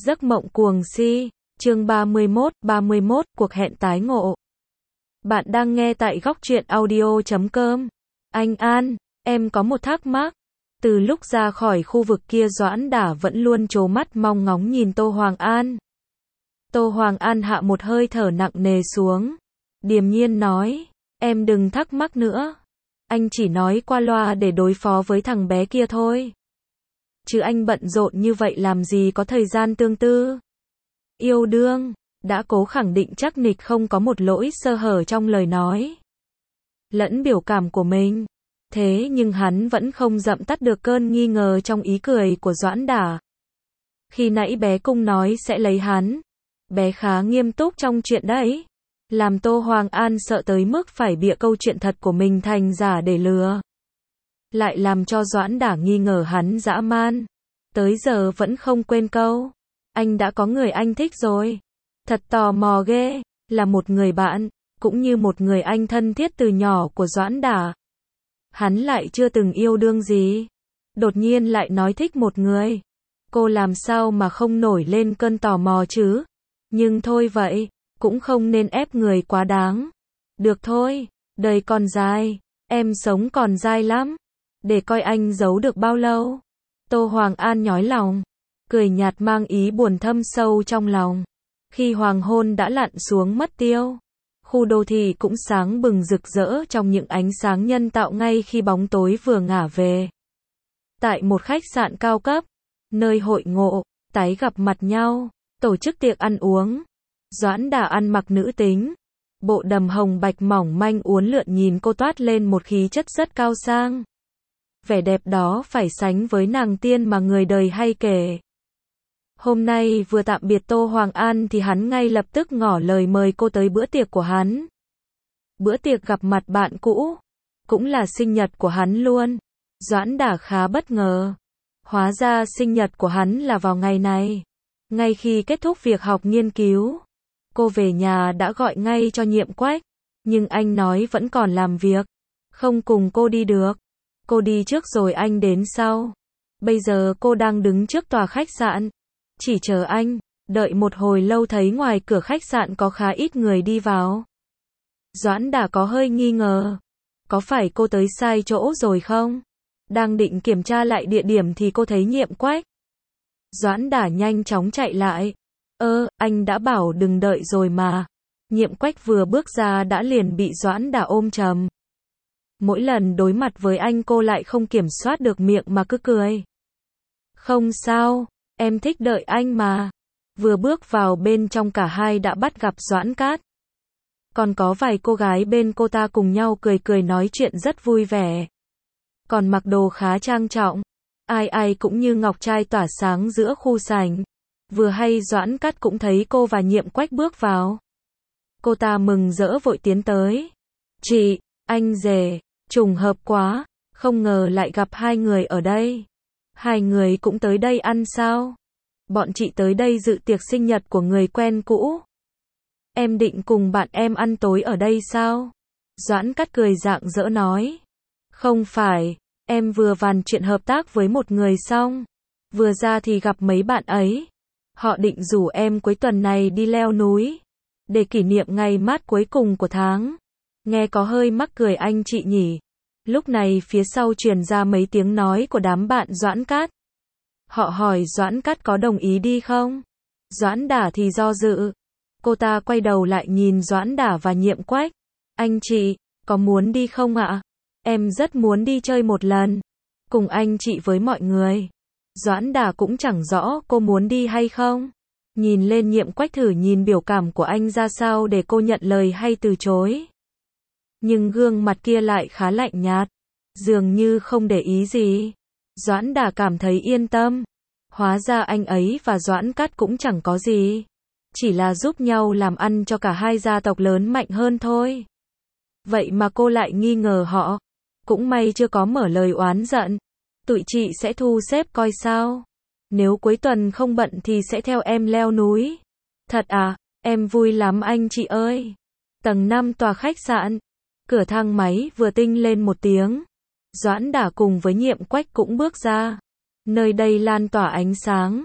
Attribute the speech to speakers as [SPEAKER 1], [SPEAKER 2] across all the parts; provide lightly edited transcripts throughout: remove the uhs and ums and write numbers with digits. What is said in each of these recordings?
[SPEAKER 1] Giấc mộng cuồng si, chương 31, cuộc hẹn tái ngộ. Bạn đang nghe tại góc truyện audio.com. Anh An, em có một thắc mắc. Từ lúc ra khỏi khu vực kia Doãn Đả vẫn luôn trố mắt mong ngóng nhìn Tô Hoàng An. Tô Hoàng An hạ một hơi thở nặng nề xuống. Điềm nhiên nói, em đừng thắc mắc nữa. Anh chỉ nói qua loa để đối phó với thằng bé kia thôi. Chứ anh bận rộn như vậy làm gì có thời gian tương tư. Yêu đương, đã cố khẳng định chắc nịch không có một lỗi sơ hở trong lời nói lẫn biểu cảm của mình. Thế nhưng hắn vẫn không dậm tắt được cơn nghi ngờ trong ý cười của Doãn Đả. Khi nãy bé Cung nói sẽ lấy hắn, bé khá nghiêm túc trong chuyện đấy. Làm Tô Hoàng An sợ tới mức phải bịa câu chuyện thật của mình thành giả để lừa. Lại làm cho Doãn Đả nghi ngờ hắn dã man. Tới giờ vẫn không quên câu, anh đã có người anh thích rồi. Thật tò mò ghê, là một người bạn, cũng như một người anh thân thiết từ nhỏ của Doãn Đả. Hắn lại chưa từng yêu đương gì. Đột nhiên lại nói thích một người. Cô làm sao mà không nổi lên cơn tò mò chứ? Nhưng thôi vậy, cũng không nên ép người quá đáng. Được thôi, đời còn dài, em sống còn dài lắm. Để coi anh giấu được bao lâu. Tô Hoàng An nhói lòng, cười nhạt mang ý buồn thâm sâu trong lòng. Khi hoàng hôn đã lặn xuống mất tiêu, khu đô thị cũng sáng bừng rực rỡ trong những ánh sáng nhân tạo ngay khi bóng tối vừa ngả về. Tại một khách sạn cao cấp, nơi hội ngộ, tái gặp mặt nhau, tổ chức tiệc ăn uống. Doãn Đả ăn mặc nữ tính, bộ đầm hồng bạch mỏng manh uốn lượn nhìn cô toát lên một khí chất rất cao sang. Vẻ đẹp đó phải sánh với nàng tiên mà người đời hay kể. Hôm nay vừa tạm biệt Tô Hoàng An thì hắn ngay lập tức ngỏ lời mời cô tới bữa tiệc của hắn. Bữa tiệc gặp mặt bạn cũ, cũng là sinh nhật của hắn luôn. Doãn Đả khá bất ngờ. Hóa ra sinh nhật của hắn là vào ngày này. Ngay khi kết thúc việc học nghiên cứu, cô về nhà đã gọi ngay cho Nhiệm Quách. Nhưng anh nói vẫn còn làm việc, không cùng cô đi được. Cô đi trước rồi anh đến sau. Bây giờ cô đang đứng trước tòa khách sạn, chỉ chờ anh. Đợi một hồi lâu thấy ngoài cửa khách sạn có khá ít người đi vào. Doãn Đả có hơi nghi ngờ. Có phải cô tới sai chỗ rồi không? Đang định kiểm tra lại địa điểm thì cô thấy Nhiệm Quách. Doãn Đả nhanh chóng chạy lại. Anh đã bảo đừng đợi rồi mà. Nhiệm Quách vừa bước ra đã liền bị Doãn Đả ôm chầm. Mỗi lần đối mặt với anh cô lại không kiểm soát được miệng mà cứ cười. Không sao, em thích đợi anh mà. Vừa bước vào bên trong cả hai đã bắt gặp Doãn Cát. Còn có vài cô gái bên cô ta cùng nhau cười cười nói chuyện rất vui vẻ. Còn mặc đồ khá trang trọng. Ai ai cũng như ngọc trai tỏa sáng giữa khu sảnh. Vừa hay Doãn Cát cũng thấy cô và Nhiệm Quách bước vào. Cô ta mừng rỡ vội tiến tới. Chị, anh rể, trùng hợp quá, không ngờ lại gặp hai người ở đây. Hai người cũng tới đây ăn sao? Bọn chị tới đây dự tiệc sinh nhật của người quen cũ. Em định cùng bạn em ăn tối ở đây sao? Doãn Cát cười rạng rỡ nói. Không phải, em vừa bàn chuyện hợp tác với một người xong. Vừa ra thì gặp mấy bạn ấy. Họ định rủ em cuối tuần này đi leo núi. Để kỷ niệm ngày mát cuối cùng của tháng. Nghe có hơi mắc cười anh chị nhỉ. Lúc này phía sau truyền ra mấy tiếng nói của đám bạn Doãn Cát. Họ hỏi Doãn Cát có đồng ý đi không? Doãn Đả thì do dự. Cô ta quay đầu lại nhìn Doãn Đả và Nhiệm Quách. Anh chị, có muốn đi không ạ? Em rất muốn đi chơi một lần. Cùng anh chị với mọi người. Doãn Đả cũng chẳng rõ cô muốn đi hay không. Nhìn lên Nhiệm Quách thử nhìn biểu cảm của anh ra sao để cô nhận lời hay từ chối. Nhưng gương mặt kia lại khá lạnh nhạt. Dường như không để ý gì. Doãn Đả cảm thấy yên tâm. Hóa ra anh ấy và Doãn Cát cũng chẳng có gì. Chỉ là giúp nhau làm ăn cho cả hai gia tộc lớn mạnh hơn thôi. Vậy mà cô lại nghi ngờ họ. Cũng may chưa có mở lời oán giận. Tụi chị sẽ thu xếp coi sao. Nếu cuối tuần không bận thì sẽ theo em leo núi. Thật à, em vui lắm anh chị ơi. Tầng 5 tòa khách sạn. Cửa thang máy vừa tinh lên một tiếng. Doãn Đả cùng với Nhiệm Quách cũng bước ra. Nơi đây lan tỏa ánh sáng.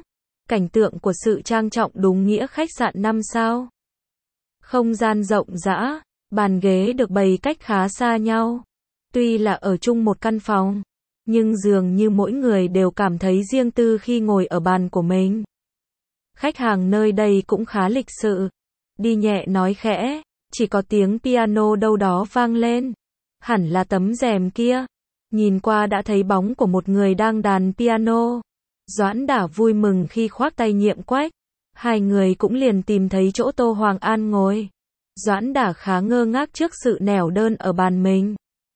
[SPEAKER 1] Cảnh tượng của sự trang trọng đúng nghĩa khách sạn 5 sao. Không gian rộng rã, bàn ghế được bày cách khá xa nhau. Tuy là ở chung một căn phòng, nhưng dường như mỗi người đều cảm thấy riêng tư khi ngồi ở bàn của mình. Khách hàng nơi đây cũng khá lịch sự. Đi nhẹ nói khẽ, chỉ có tiếng piano đâu đó vang lên. Hẳn là tấm rèm kia. Nhìn qua đã thấy bóng của một người đang đàn piano. Doãn Đả vui mừng khi khoác tay Nhiệm Quách. Hai người cũng liền tìm thấy chỗ Tô Hoàng An ngồi. Doãn Đả khá ngơ ngác trước sự nẻo đơn ở bàn mình.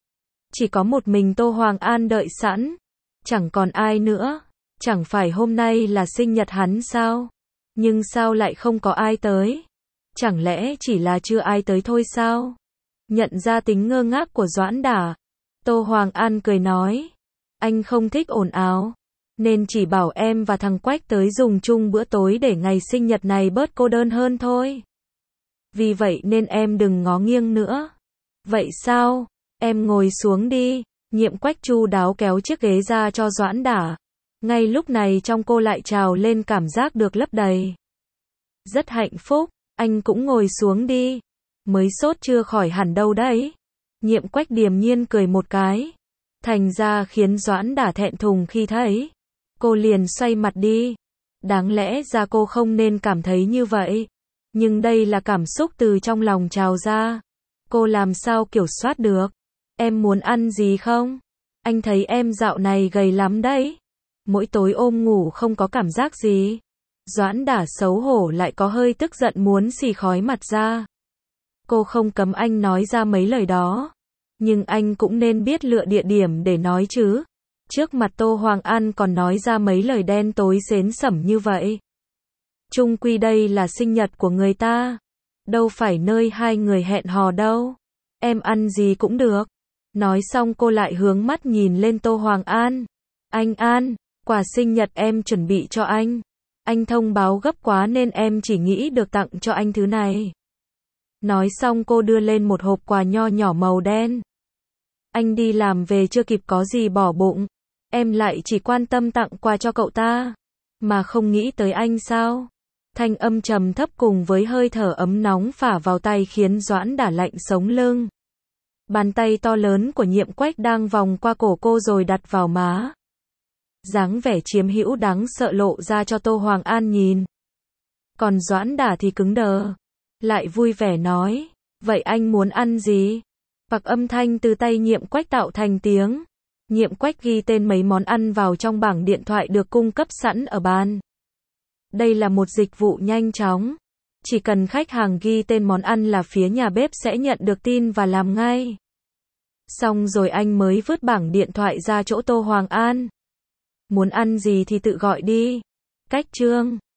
[SPEAKER 1] Chỉ có một mình Tô Hoàng An đợi sẵn. Chẳng còn ai nữa. Chẳng phải hôm nay là sinh nhật hắn sao? Nhưng sao lại không có ai tới? Chẳng lẽ chỉ là chưa ai tới thôi sao? Nhận ra tính ngơ ngác của Doãn Đả, Tô Hoàng An cười nói. Anh không thích ồn ào, nên chỉ bảo em và thằng Quách tới dùng chung bữa tối để ngày sinh nhật này bớt cô đơn hơn thôi. Vì vậy nên em đừng ngó nghiêng nữa. Vậy sao? Em ngồi xuống đi. Nhiệm Quách chu đáo kéo chiếc ghế ra cho Doãn Đả. Ngay lúc này trong cô lại trào lên cảm giác được lấp đầy. Rất hạnh phúc, anh cũng ngồi xuống đi. Mới sốt chưa khỏi hẳn đâu đấy. Nhiệm Quách điềm nhiên cười một cái. Thành ra khiến Doãn Đả thẹn thùng khi thấy. Cô liền xoay mặt đi. Đáng lẽ ra cô không nên cảm thấy như vậy. Nhưng đây là cảm xúc từ trong lòng trào ra. Cô làm sao kiểm soát được. Em muốn ăn gì không? Anh thấy em dạo này gầy lắm đấy. Mỗi tối ôm ngủ không có cảm giác gì. Doãn Đả xấu hổ lại có hơi tức giận muốn xì khói mặt ra. Cô không cấm anh nói ra mấy lời đó. Nhưng anh cũng nên biết lựa địa điểm để nói chứ. Trước mặt Tô Hoàng An còn nói ra mấy lời đen tối xến xẩm như vậy. Chung quy đây là sinh nhật của người ta. Đâu phải nơi hai người hẹn hò đâu. Em ăn gì cũng được. Nói xong cô lại hướng mắt nhìn lên Tô Hoàng An. Anh An, quà sinh nhật em chuẩn bị cho anh. Anh thông báo gấp quá nên em chỉ nghĩ được tặng cho anh thứ này. Nói xong cô đưa lên một hộp quà nho nhỏ màu đen. Anh đi làm về chưa kịp có gì bỏ bụng. Em lại chỉ quan tâm tặng quà cho cậu ta. Mà không nghĩ tới anh sao? Thanh âm trầm thấp cùng với hơi thở ấm nóng phả vào tay khiến Doãn Đả lạnh sống lưng. Bàn tay to lớn của Nhiệm Quách đang vòng qua cổ cô rồi đặt vào má. Dáng vẻ chiếm hữu đáng sợ lộ ra cho Tô Hoàng An nhìn. Còn Doãn Đả thì cứng đờ. Lại vui vẻ nói. Vậy anh muốn ăn gì? Hoặc âm thanh từ tay Nhiệm Quách tạo thành tiếng. Nhiệm Quách ghi tên mấy món ăn vào trong bảng điện thoại được cung cấp sẵn ở bàn. Đây là một dịch vụ nhanh chóng. Chỉ cần khách hàng ghi tên món ăn là phía nhà bếp sẽ nhận được tin và làm ngay. Xong rồi anh mới vứt bảng điện thoại ra chỗ Tô Hoàng An. Muốn ăn gì thì tự gọi đi. Cách chương